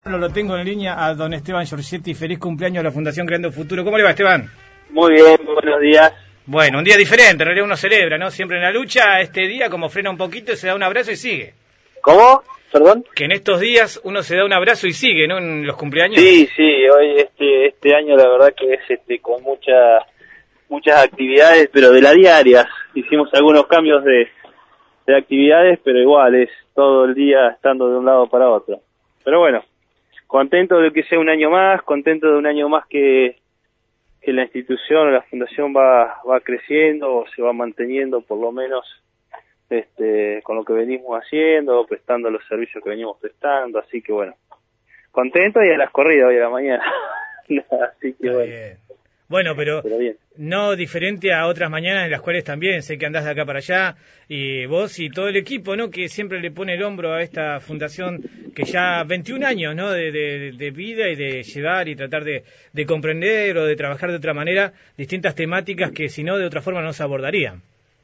Lo tengo en línea a don Esteban Giorgetti. Feliz cumpleaños a la Fundación Creando Futuro. ¿Cómo le va, Esteban? Muy bien, buenos días. Bueno, un día diferente, en realidad uno celebra, ¿no? Siempre en la lucha, este día como frena un poquito, se da un abrazo y sigue. ¿Cómo? ¿Perdón? Que en estos días uno se da un abrazo y sigue, ¿no? En los cumpleaños. Sí, hoy este año la verdad que es con muchas actividades, pero de la diaria. Hicimos algunos cambios de actividades, pero igual es todo el día estando de un lado para otro. Pero bueno, contento de que sea un año más, contento de un año más que la institución o la fundación va creciendo o se va manteniendo por lo menos con lo que venimos haciendo, prestando los servicios que venimos prestando, así que bueno, contento y a las corridas hoy a la mañana. Así que bueno. Bien. Bueno, pero bien. No diferente a otras mañanas en las cuales también sé que andás de acá para allá, y vos y todo el equipo, ¿no? Que siempre le pone el hombro a esta fundación, que ya 21 años, ¿no? De vida y de llevar y tratar de comprender o de trabajar de otra manera distintas temáticas que si no de otra forma no se abordarían.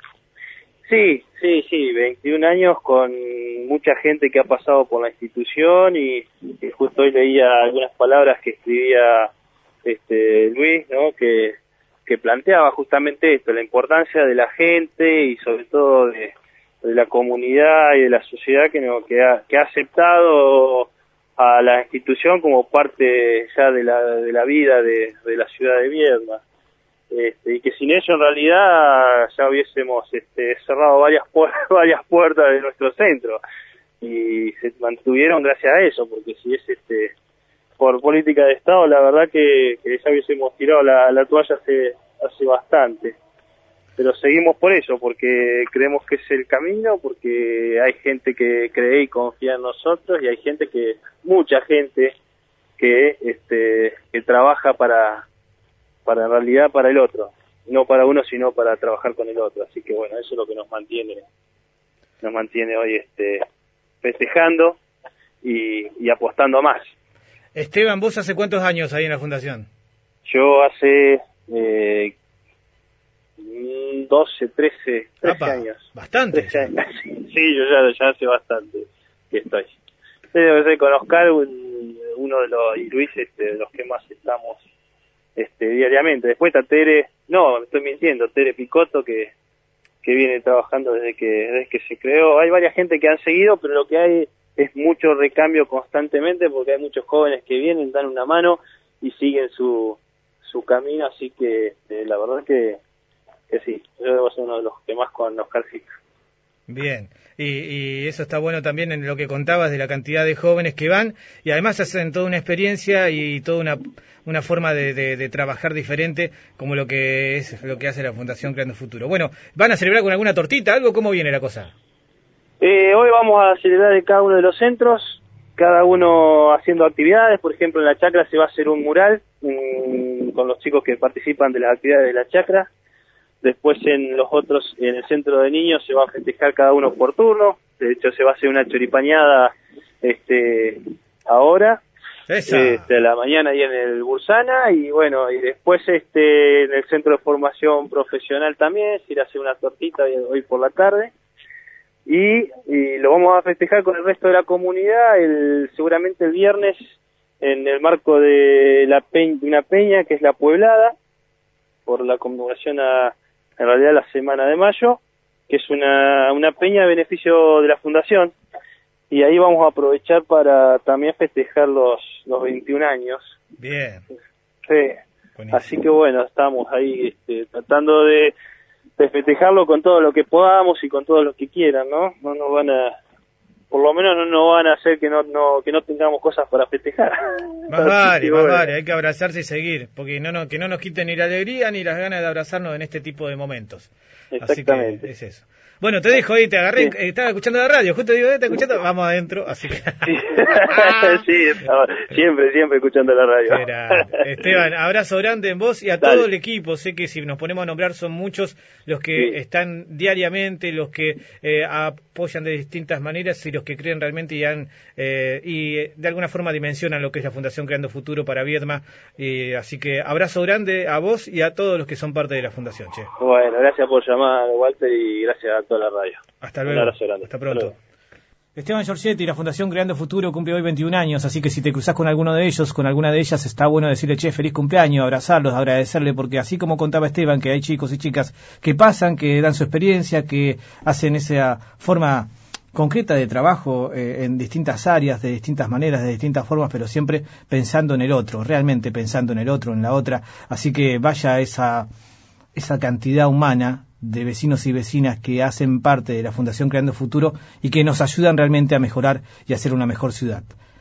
Sí, 21 años con mucha gente que ha pasado por la institución y justo hoy leía algunas palabras que escribía Luis, ¿no? Que planteaba justamente esto, la importancia de la gente y sobre todo de la comunidad y de la sociedad que ha aceptado a la institución como parte ya de la vida de la ciudad de Viedma. Y que sin ello en realidad ya hubiésemos cerrado varias puertas de nuestro centro y se mantuvieron gracias a eso, porque si es por política de Estado la verdad que ya hubiésemos tirado la toalla hace bastante, pero seguimos por eso, porque creemos que es el camino, porque hay gente que cree y confía en nosotros y hay mucha gente que trabaja para en realidad para el otro, no para uno sino para trabajar con el otro, así que bueno, eso es lo que nos mantiene hoy festejando y apostando más. Esteban, ¿vos hace cuántos años ahí en la fundación? Yo hace 12, 13 años. Bastante. 13 años. Sí, yo ya hace bastante que estoy. Debe ser con Oscar, uno de los, y Luis, de los que más estamos diariamente. Después está Tere, no, estoy mintiendo, Tere Picotto, que viene trabajando desde que se creó. Hay varias gente que han seguido, pero lo que hay es mucho recambio constantemente, porque hay muchos jóvenes que vienen, dan una mano y siguen su camino, así que la verdad que sí, yo debo ser uno de los que más con Oscar sí. Bien, y eso está bueno también en lo que contabas de la cantidad de jóvenes que van y además hacen toda una experiencia y toda una forma de trabajar diferente, como lo que hace la Fundación Creando Futuro. Bueno, ¿van a celebrar con alguna tortita, algo? ¿Cómo viene la cosa? Hoy vamos a celebrar en cada uno de los centros, cada uno haciendo actividades. Por ejemplo, en la chacra se va a hacer un mural con los chicos que participan de las actividades de la chacra. Después en el centro de niños se va a festejar cada uno por turno. De hecho se va a hacer una choripañada ahora, a la mañana ahí en el Bursana, y bueno, y después en el centro de formación profesional también se irá a hacer una tortita hoy por la tarde. Y lo vamos a festejar con el resto de la comunidad seguramente el viernes en el marco de una peña que es la Pueblada, por la conmemoración en realidad la Semana de Mayo, que es una peña a beneficio de la Fundación, y ahí vamos a aprovechar para también festejar los 21 años. Bien. Sí. Buenísimo. Así que bueno, estamos ahí tratando de festejarlo con todo lo que podamos y con todo lo que quieran, ¿no? No nos van a, por lo menos no nos van a hacer que no tengamos cosas para festejar. Más vale, hay que abrazarse y seguir, porque que no nos quiten ni la alegría ni las ganas de abrazarnos en este tipo de momentos. Exactamente. Así que es eso. Bueno, te dejo ahí, te agarré, sí. Estaba escuchando la radio, justo digo, ¿estás escuchando? Vamos adentro, así que... Sí, siempre escuchando la radio. Esteban, abrazo grande en vos y a todo el equipo. Sé que si nos ponemos a nombrar son muchos los que están diariamente, los que apoyan de distintas maneras y los que creen realmente y de alguna forma dimensionan lo que es la Fundación Creando Futuro para Viedma. Así que abrazo grande a vos y a todos los que son parte de la Fundación, che. Bueno, gracias por llamar, Walter, y gracias a toda la radio. Hasta luego. Un abrazo grande. Hasta pronto. Esteban Giorgetti, la Fundación Creando Futuro, cumple hoy 21 años, así que si te cruzás con alguno de ellos, con alguna de ellas, está bueno decirle, che, feliz cumpleaños, abrazarlos, agradecerle, porque así como contaba Esteban, que hay chicos y chicas que pasan, que dan su experiencia, que hacen esa forma concreta de trabajo en distintas áreas, de distintas maneras, de distintas formas, pero siempre pensando en el otro, realmente pensando en el otro, en la otra, así que vaya esa cantidad humana de vecinos y vecinas que hacen parte de la Fundación Creando Futuro y que nos ayudan realmente a mejorar y a hacer una mejor ciudad.